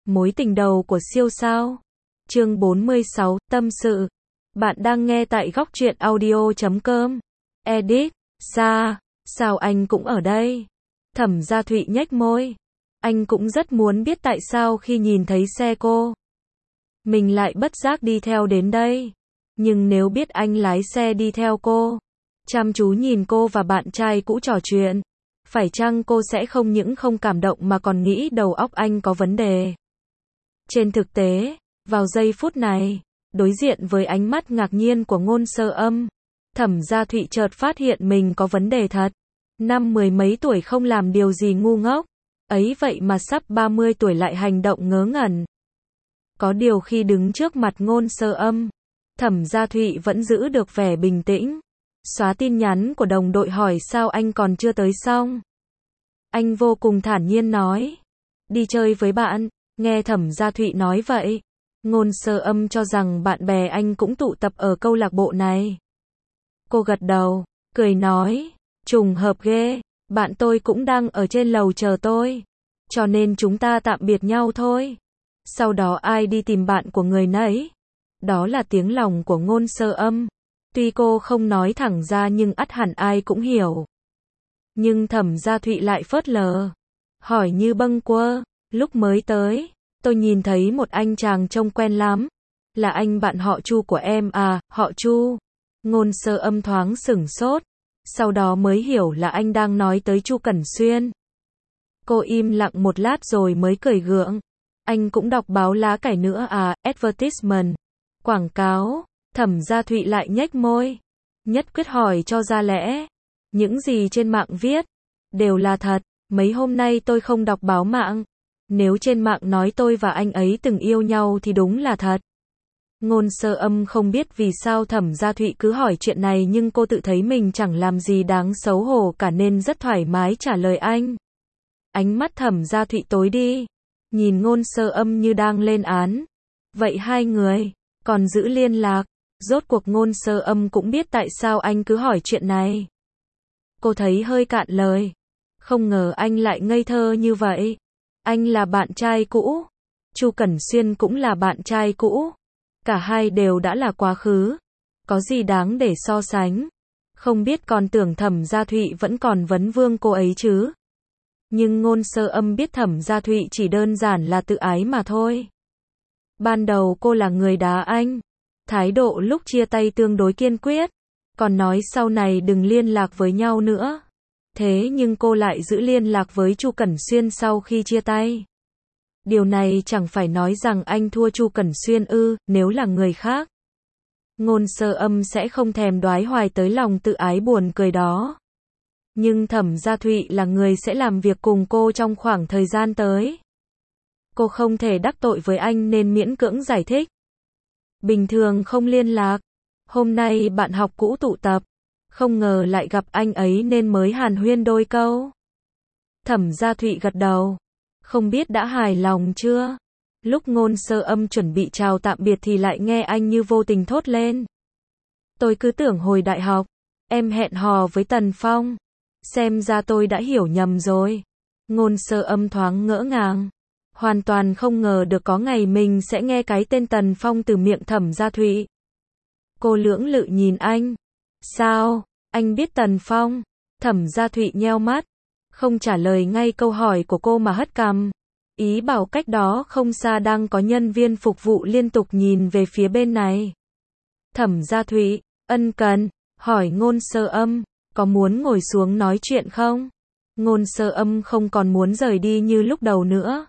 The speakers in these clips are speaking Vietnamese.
Mối tình đầu của siêu sao. Chương 46, tâm sự. Bạn đang nghe tại góc truyện audio.com. Edit. Sao anh cũng ở đây? Thẩm Gia Thụy nhếch môi. Anh cũng rất muốn biết tại sao khi nhìn thấy xe cô, mình lại bất giác đi theo đến đây. Nhưng nếu biết anh lái xe đi theo cô, chăm chú nhìn cô và bạn trai cũ trò chuyện, phải chăng cô sẽ không những không cảm động mà còn nghĩ đầu óc anh có vấn đề? Trên thực tế, vào giây phút này, đối diện với ánh mắt ngạc nhiên của Ngôn Sơ Âm, Thẩm Gia Thụy chợt phát hiện mình có vấn đề thật. Năm mười mấy tuổi không làm điều gì ngu ngốc, ấy vậy mà sắp 30 tuổi lại hành động ngớ ngẩn. Có điều khi đứng trước mặt Ngôn Sơ Âm, Thẩm Gia Thụy vẫn giữ được vẻ bình tĩnh. Xóa tin nhắn của đồng đội hỏi sao anh còn chưa tới xong. Anh vô cùng thản nhiên nói, đi chơi với bạn. Nghe Thẩm Gia Thụy nói vậy, Ngôn Sơ Âm cho rằng bạn bè anh cũng tụ tập ở câu lạc bộ này. Cô gật đầu, cười nói, trùng hợp ghê, bạn tôi cũng đang ở trên lầu chờ tôi, cho nên chúng ta tạm biệt nhau thôi. Sau đó ai đi tìm bạn của người nấy. Đó là tiếng lòng của Ngôn Sơ Âm. Tuy cô không nói thẳng ra nhưng ắt hẳn ai cũng hiểu. Nhưng Thẩm Gia Thụy lại phớt lờ, hỏi như bâng quơ, lúc mới tới, tôi nhìn thấy một anh chàng trông quen lắm. Là anh bạn họ Chu của em à? Họ Chu? Ngôn Sơ Âm thoáng sửng sốt, sau đó mới hiểu là anh đang nói tới Chu Cẩn Xuyên. Cô im lặng một lát rồi mới cười gượng. Anh cũng đọc báo lá cải nữa à? Advertisement, quảng cáo. Thẩm Gia Thụy lại nhếch môi, nhất quyết hỏi cho ra lẽ. Những gì trên mạng viết đều là thật. Mấy hôm nay tôi không đọc báo mạng. Nếu trên mạng nói tôi và anh ấy từng yêu nhau thì đúng là thật. Ngôn Sơ Âm không biết vì sao Thẩm Gia Thụy cứ hỏi chuyện này, nhưng cô tự thấy mình chẳng làm gì đáng xấu hổ cả nên rất thoải mái trả lời anh. Ánh mắt Thẩm Gia Thụy tối đi, nhìn Ngôn Sơ Âm như đang lên án. Vậy hai người còn giữ liên lạc? Rốt cuộc Ngôn Sơ Âm cũng biết tại sao anh cứ hỏi chuyện này. Cô thấy hơi cạn lời. Không ngờ anh lại ngây thơ như vậy. Anh là bạn trai cũ, Chu Cẩn Xuyên cũng là bạn trai cũ. Cả hai đều đã là quá khứ. Có gì đáng để so sánh? Không biết còn tưởng Thẩm Gia Thụy vẫn còn vấn vương cô ấy chứ. Nhưng Ngôn Sơ Âm biết Thẩm Gia Thụy chỉ đơn giản là tự ái mà thôi. Ban đầu cô là người đá anh. Thái độ lúc chia tay tương đối kiên quyết. Còn nói sau này đừng liên lạc với nhau nữa. Thế nhưng cô lại giữ liên lạc với Chu Cẩn Xuyên sau khi chia tay. Điều này chẳng phải nói rằng anh thua Chu Cẩn Xuyên ư? Nếu là người khác, Ngôn Sơ Âm sẽ không thèm đoái hoài tới lòng tự ái buồn cười đó. Nhưng Thẩm Gia Thụy là người sẽ làm việc cùng cô trong khoảng thời gian tới. Cô không thể đắc tội với anh nên miễn cưỡng giải thích. Bình thường không liên lạc. Hôm nay bạn học cũ tụ tập, không ngờ lại gặp anh ấy nên mới hàn huyên đôi câu. Thẩm Gia Thụy gật đầu. Không biết đã hài lòng chưa? Lúc Ngôn Sơ Âm chuẩn bị chào tạm biệt thì lại nghe anh như vô tình thốt lên. Tôi cứ tưởng hồi đại học, em hẹn hò với Tần Phong. Xem ra tôi đã hiểu nhầm rồi. Ngôn Sơ Âm thoáng ngỡ ngàng. Hoàn toàn không ngờ được có ngày mình sẽ nghe cái tên Tần Phong từ miệng Thẩm Gia Thụy. Cô lưỡng lự nhìn anh. Sao? Anh biết Tần Phong? Thẩm Gia Thụy nheo mắt, không trả lời ngay câu hỏi của cô mà hất cằm. Ý bảo cách đó không xa đang có nhân viên phục vụ liên tục nhìn về phía bên này. Thẩm Gia Thụy ân cần hỏi Ngôn Sơ Âm, có muốn ngồi xuống nói chuyện không? Ngôn Sơ Âm không còn muốn rời đi như lúc đầu nữa.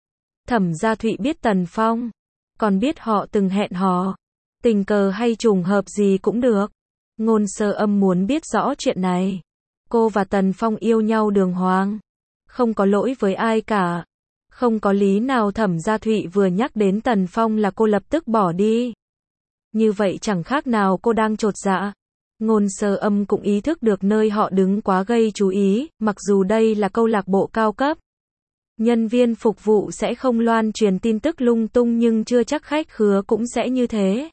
Thẩm Gia Thụy biết Tần Phong, còn biết họ từng hẹn hò. Tình cờ hay trùng hợp gì cũng được. Ngôn Sơ Âm muốn biết rõ chuyện này. Cô và Tần Phong yêu nhau đường hoàng, không có lỗi với ai cả. Không có lý nào Thẩm Gia Thụy vừa nhắc đến Tần Phong là cô lập tức bỏ đi. Như vậy chẳng khác nào cô đang chột dạ. Ngôn Sơ Âm cũng ý thức được nơi họ đứng quá gây chú ý, mặc dù đây là câu lạc bộ cao cấp. Nhân viên phục vụ sẽ không loan truyền tin tức lung tung nhưng chưa chắc khách khứa cũng sẽ như thế.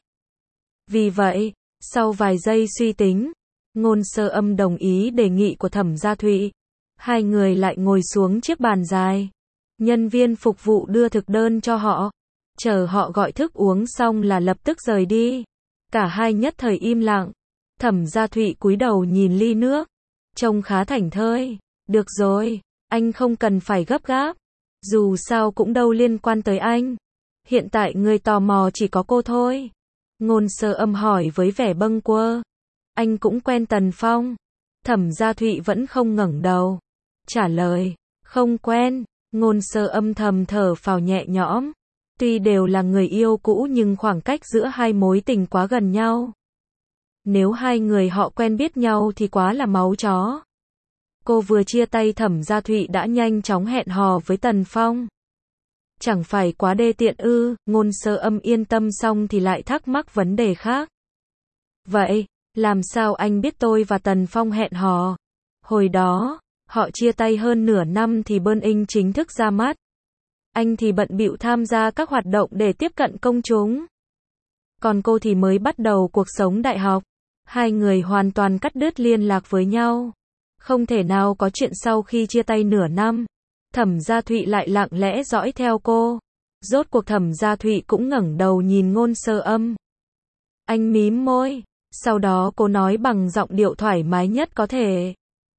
Vì vậy, sau vài giây suy tính, Ngôn Sơ Âm đồng ý đề nghị của Thẩm Gia Thụy. Hai người lại ngồi xuống chiếc bàn dài. Nhân viên phục vụ đưa thực đơn cho họ. Chờ họ gọi thức uống xong là lập tức rời đi. Cả hai nhất thời im lặng. Thẩm Gia Thụy cúi đầu nhìn ly nước. Trông khá thảnh thơi. Được rồi, anh không cần phải gấp gáp. Dù sao cũng đâu liên quan tới anh. Hiện tại người tò mò chỉ có cô thôi. Ngôn Sơ Âm hỏi với vẻ bâng quơ. Anh cũng quen Tần Phong. Thẩm Gia Thụy vẫn không ngẩng đầu. Trả lời, không quen. Ngôn Sơ Âm thầm thở phào nhẹ nhõm. Tuy đều là người yêu cũ nhưng khoảng cách giữa hai mối tình quá gần nhau. Nếu hai người họ quen biết nhau thì quá là máu chó. Cô vừa chia tay Thẩm Gia Thụy đã nhanh chóng hẹn hò với Tần Phong. Chẳng phải quá đê tiện ư? Ngôn Sơ Âm yên tâm xong thì lại thắc mắc vấn đề khác. Vậy, làm sao anh biết tôi và Tần Phong hẹn hò? Hồi đó, họ chia tay hơn nửa năm thì Burning chính thức ra mắt. Anh thì bận bịu tham gia các hoạt động để tiếp cận công chúng. Còn cô thì mới bắt đầu cuộc sống đại học. Hai người hoàn toàn cắt đứt liên lạc với nhau. Không thể nào có chuyện sau khi chia tay nửa năm. Thẩm Gia Thụy lại lặng lẽ dõi theo cô. Rốt cuộc Thẩm Gia Thụy cũng ngẩng đầu nhìn Ngôn Sơ Âm. Anh mím môi. Sau đó cô nói bằng giọng điệu thoải mái nhất có thể.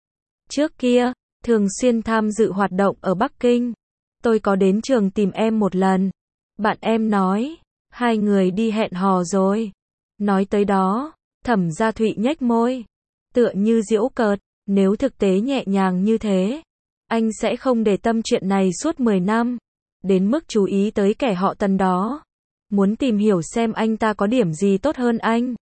Trước kia, thường xuyên tham dự hoạt động ở Bắc Kinh. Tôi có đến trường tìm em một lần. Bạn em nói, hai người đi hẹn hò rồi. Nói tới đó, Thẩm Gia Thụy nhếch môi. Tựa như giễu cợt, nếu thực tế nhẹ nhàng như thế, anh sẽ không để tâm chuyện này suốt 10 năm. Đến mức chú ý tới kẻ họ Tần đó. Muốn tìm hiểu xem anh ta có điểm gì tốt hơn anh.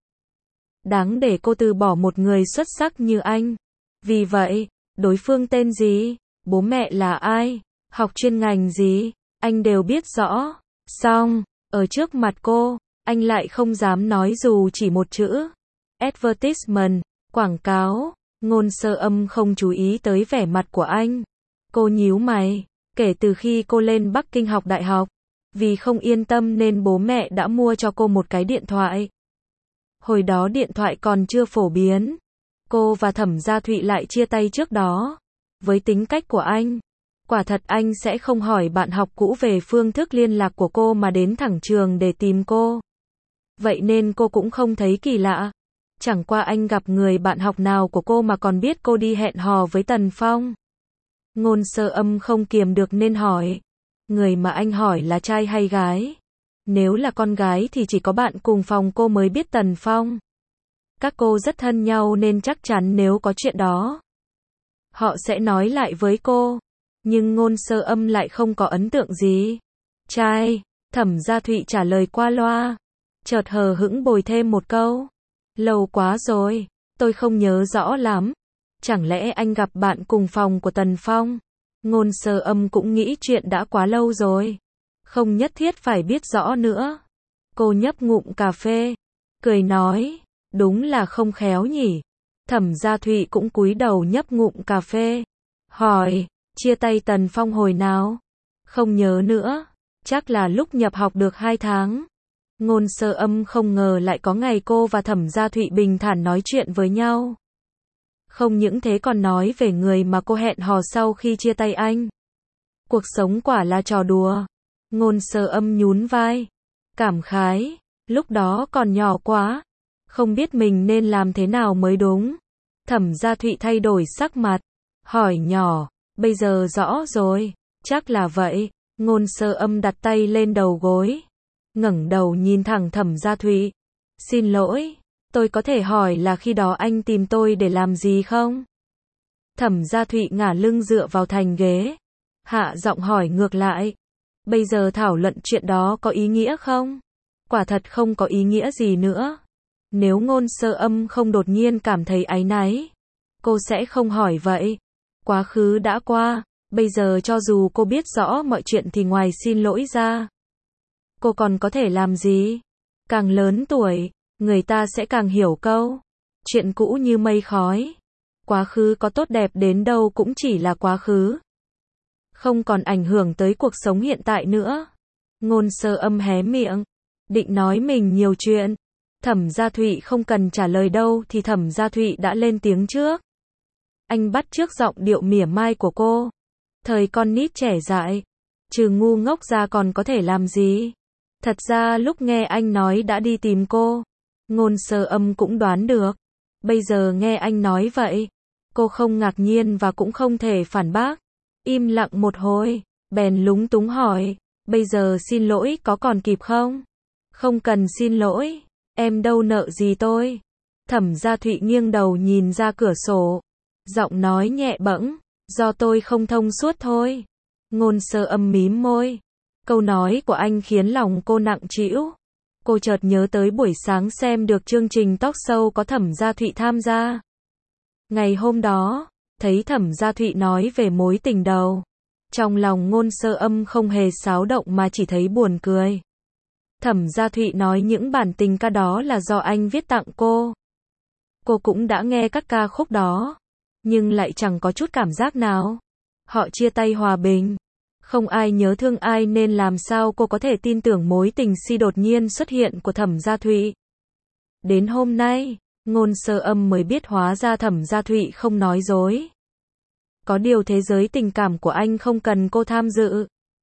Đáng để cô từ bỏ một người xuất sắc như anh. Vì vậy, đối phương tên gì, bố mẹ là ai, học chuyên ngành gì, anh đều biết rõ. Xong, ở trước mặt cô, anh lại không dám nói dù chỉ một chữ. Advertisement, quảng cáo. Ngôn Sơ Âm không chú ý tới vẻ mặt của anh. Cô nhíu mày. Kể từ khi cô lên Bắc Kinh học đại học, vì không yên tâm nên bố mẹ đã mua cho cô một cái điện thoại. Hồi đó điện thoại còn chưa phổ biến. Cô và Thẩm Gia Thụy lại chia tay trước đó. Với tính cách của anh, quả thật anh sẽ không hỏi bạn học cũ về phương thức liên lạc của cô mà đến thẳng trường để tìm cô. Vậy nên cô cũng không thấy kỳ lạ. Chẳng qua anh gặp người bạn học nào của cô mà còn biết cô đi hẹn hò với Tần Phong. Ngôn Sơ Âm không kiềm được nên hỏi. Người mà anh hỏi là trai hay gái? Nếu là con gái thì chỉ có bạn cùng phòng cô mới biết Tần Phong. Các cô rất thân nhau nên chắc chắn nếu có chuyện đó, họ sẽ nói lại với cô. Nhưng Ngôn Sơ Âm lại không có ấn tượng gì. Trai, Thẩm Gia Thụy trả lời qua loa. Chợt hờ hững bồi thêm một câu. Lâu quá rồi, tôi không nhớ rõ lắm. Chẳng lẽ anh gặp bạn cùng phòng của Tần Phong? Ngôn Sơ Âm cũng nghĩ chuyện đã quá lâu rồi. Không nhất thiết phải biết rõ nữa. Cô nhấp ngụm cà phê, cười nói, đúng là không khéo nhỉ. Thẩm Gia Thụy cũng cúi đầu nhấp ngụm cà phê. Hỏi, chia tay Tần Phong hồi nào? Không nhớ nữa, chắc là lúc nhập học được 2 tháng. Ngôn Sơ Âm không ngờ lại có ngày cô và Thẩm Gia Thụy bình thản nói chuyện với nhau. Không những thế còn nói về người mà cô hẹn hò sau khi chia tay anh. Cuộc sống quả là trò đùa. Ngôn Sơ Âm nhún vai, cảm khái, lúc đó còn nhỏ quá, không biết mình nên làm thế nào mới đúng. Thẩm Gia Thụy thay đổi sắc mặt, hỏi nhỏ, bây giờ rõ rồi, chắc là vậy. Ngôn Sơ Âm đặt tay lên đầu gối, ngẩng đầu nhìn thẳng Thẩm Gia Thụy. Xin lỗi, tôi có thể hỏi là khi đó anh tìm tôi để làm gì không? Thẩm Gia Thụy ngả lưng dựa vào thành ghế, hạ giọng hỏi ngược lại. Bây giờ thảo luận chuyện đó có ý nghĩa không? Quả thật không có ý nghĩa gì nữa. Nếu Ngôn Sơ Âm không đột nhiên cảm thấy áy náy, cô sẽ không hỏi vậy. Quá khứ đã qua, bây giờ cho dù cô biết rõ mọi chuyện thì ngoài xin lỗi ra, cô còn có thể làm gì? Càng lớn tuổi, người ta sẽ càng hiểu câu chuyện cũ như mây khói. Quá khứ có tốt đẹp đến đâu cũng chỉ là quá khứ, không còn ảnh hưởng tới cuộc sống hiện tại nữa. Ngôn Sơ Âm hé miệng, định nói mình nhiều chuyện. Thẩm Gia Thụy không cần trả lời đâu thì Thẩm Gia Thụy đã lên tiếng trước. Anh bắt chước giọng điệu mỉa mai của cô. Thời con nít trẻ dại, trừ ngu ngốc ra còn có thể làm gì? Thật ra lúc nghe anh nói đã đi tìm cô, Ngôn Sơ Âm cũng đoán được. Bây giờ nghe anh nói vậy, cô không ngạc nhiên và cũng không thể phản bác. Im lặng một hồi, bèn lúng túng hỏi, bây giờ xin lỗi có còn kịp không? Không cần xin lỗi, em đâu nợ gì tôi. Thẩm Gia Thụy nghiêng đầu nhìn ra cửa sổ, giọng nói nhẹ bẫng, do tôi không thông suốt thôi. Ngôn Sơ Âm mím môi. Câu nói của anh khiến lòng cô nặng trĩu. Cô chợt nhớ tới buổi sáng xem được chương trình talk show có Thẩm Gia Thụy tham gia. Ngày hôm đó, thấy Thẩm Gia Thụy nói về mối tình đầu. Trong lòng Ngôn Sơ Âm không hề xáo động mà chỉ thấy buồn cười. Thẩm Gia Thụy nói những bản tình ca đó là do anh viết tặng cô. Cô cũng đã nghe các ca khúc đó, nhưng lại chẳng có chút cảm giác nào. Họ chia tay hòa bình, không ai nhớ thương ai nên làm sao cô có thể tin tưởng mối tình si đột nhiên xuất hiện của Thẩm Gia Thụy. Đến hôm nay, Ngôn Sơ Âm mới biết hóa ra Thẩm Gia Thụy không nói dối. Có điều thế giới tình cảm của anh không cần cô tham dự.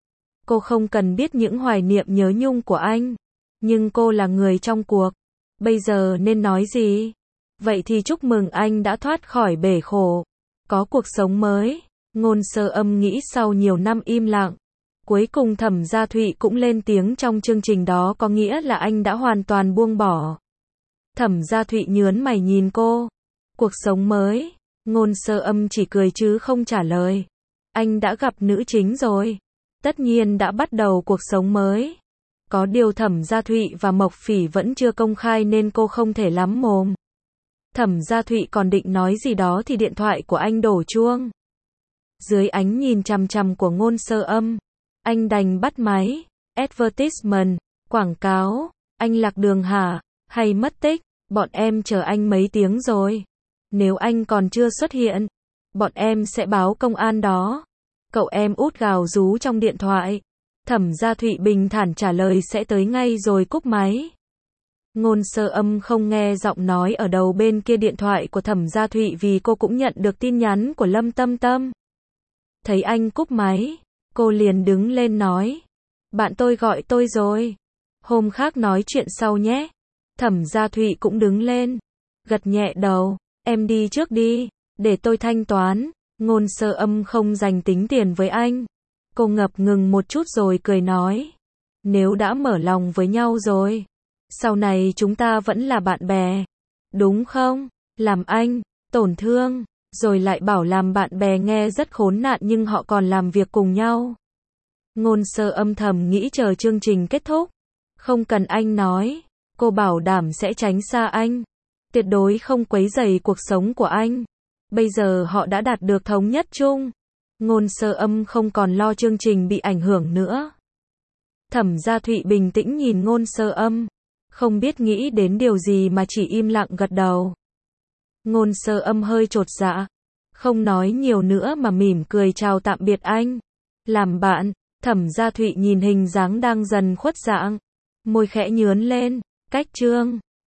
Cô không cần biết những hoài niệm nhớ nhung của anh. Nhưng cô là người trong cuộc. Bây giờ nên nói gì? Vậy thì chúc mừng anh đã thoát khỏi bể khổ. Có cuộc sống mới. Ngôn Sơ Âm nghĩ sau nhiều năm im lặng. Cuối cùng Thẩm Gia Thụy cũng lên tiếng trong chương trình đó, có nghĩa là anh đã hoàn toàn buông bỏ. Thẩm Gia Thụy nhớn mày nhìn cô. Cuộc sống mới. Ngôn Sơ Âm chỉ cười chứ không trả lời. Anh đã gặp nữ chính rồi. Tất nhiên đã bắt đầu cuộc sống mới. Có điều Thẩm Gia Thụy và Mộc Phỉ vẫn chưa công khai nên cô không thể lắm mồm. Thẩm Gia Thụy còn định nói gì đó thì điện thoại của anh đổ chuông. Dưới ánh nhìn chằm chằm của Ngôn Sơ Âm, anh đành bắt máy. Advertisement, quảng cáo. Anh lạc đường hả? Hay mất tích? Bọn em chờ anh mấy tiếng rồi. Nếu anh còn chưa xuất hiện, bọn em sẽ báo công an đó. Cậu em út gào rú trong điện thoại. Thẩm Gia Thụy bình thản trả lời sẽ tới ngay rồi cúp máy. Ngôn Sơ Âm không nghe giọng nói ở đầu bên kia điện thoại của Thẩm Gia Thụy vì cô cũng nhận được tin nhắn của Lâm Tâm Tâm. Thấy anh cúp máy, cô liền đứng lên nói. Bạn tôi gọi tôi rồi. Hôm khác nói chuyện sau nhé. Thẩm Gia Thụy cũng đứng lên, gật nhẹ đầu. Em đi trước đi, để tôi thanh toán. Ngôn Sơ Âm không dành tính tiền với anh. Cô ngập ngừng một chút rồi cười nói. Nếu đã mở lòng với nhau rồi, sau này chúng ta vẫn là bạn bè. Đúng không? Làm anh tổn thương, rồi lại bảo làm bạn bè nghe rất khốn nạn nhưng họ còn làm việc cùng nhau. Ngôn Sơ Âm thầm nghĩ chờ chương trình kết thúc. Không cần anh nói, cô bảo đảm sẽ tránh xa anh. Tuyệt đối không quấy rầy cuộc sống của anh. Bây giờ họ đã đạt được thống nhất chung. Ngôn Sơ Âm không còn lo chương trình bị ảnh hưởng nữa. Thẩm Gia Thụy bình tĩnh nhìn Ngôn Sơ Âm, không biết nghĩ đến điều gì mà chỉ im lặng gật đầu. Ngôn Sơ Âm hơi chột dạ, không nói nhiều nữa mà mỉm cười chào tạm biệt anh. Làm bạn. Thẩm Gia Thụy nhìn hình dáng đang dần khuất dạng, môi khẽ nhướn lên. Cách chương